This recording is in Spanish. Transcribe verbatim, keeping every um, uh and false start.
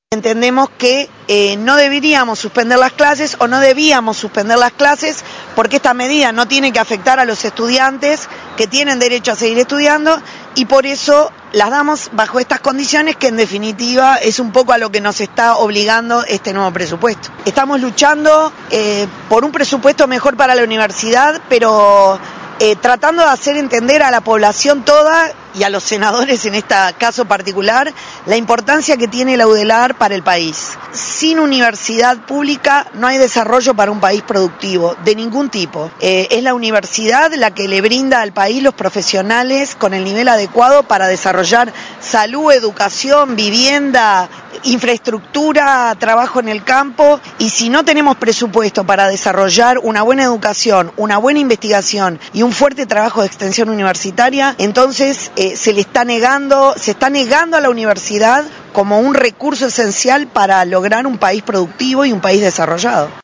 Entendemos que eh, no deberíamos suspender las clases o no debíamos suspender las clases porque esta medida no tiene que afectar a los estudiantes que tienen derecho a seguir estudiando y por eso las damos bajo estas condiciones que en definitiva es un poco a lo que nos está obligando este nuevo presupuesto. Estamos luchando eh, por un presupuesto mejor para la universidad, pero eh, tratando de hacer entender a la población toda y a los senadores en este caso particular la importancia que tiene la UDELAR para el país. Sin universidad pública no hay desarrollo para un país productivo, de ningún tipo. Eh, es la universidad la que le brinda al país los profesionales con el nivel adecuado para desarrollar salud, educación, vivienda, infraestructura, trabajo en el campo, y si no tenemos presupuesto para desarrollar una buena educación, una buena investigación y un fuerte trabajo de extensión universitaria, entonces eh, se le está negando, se está negando a la universidad como un recurso esencial para lograr un país productivo y un país desarrollado.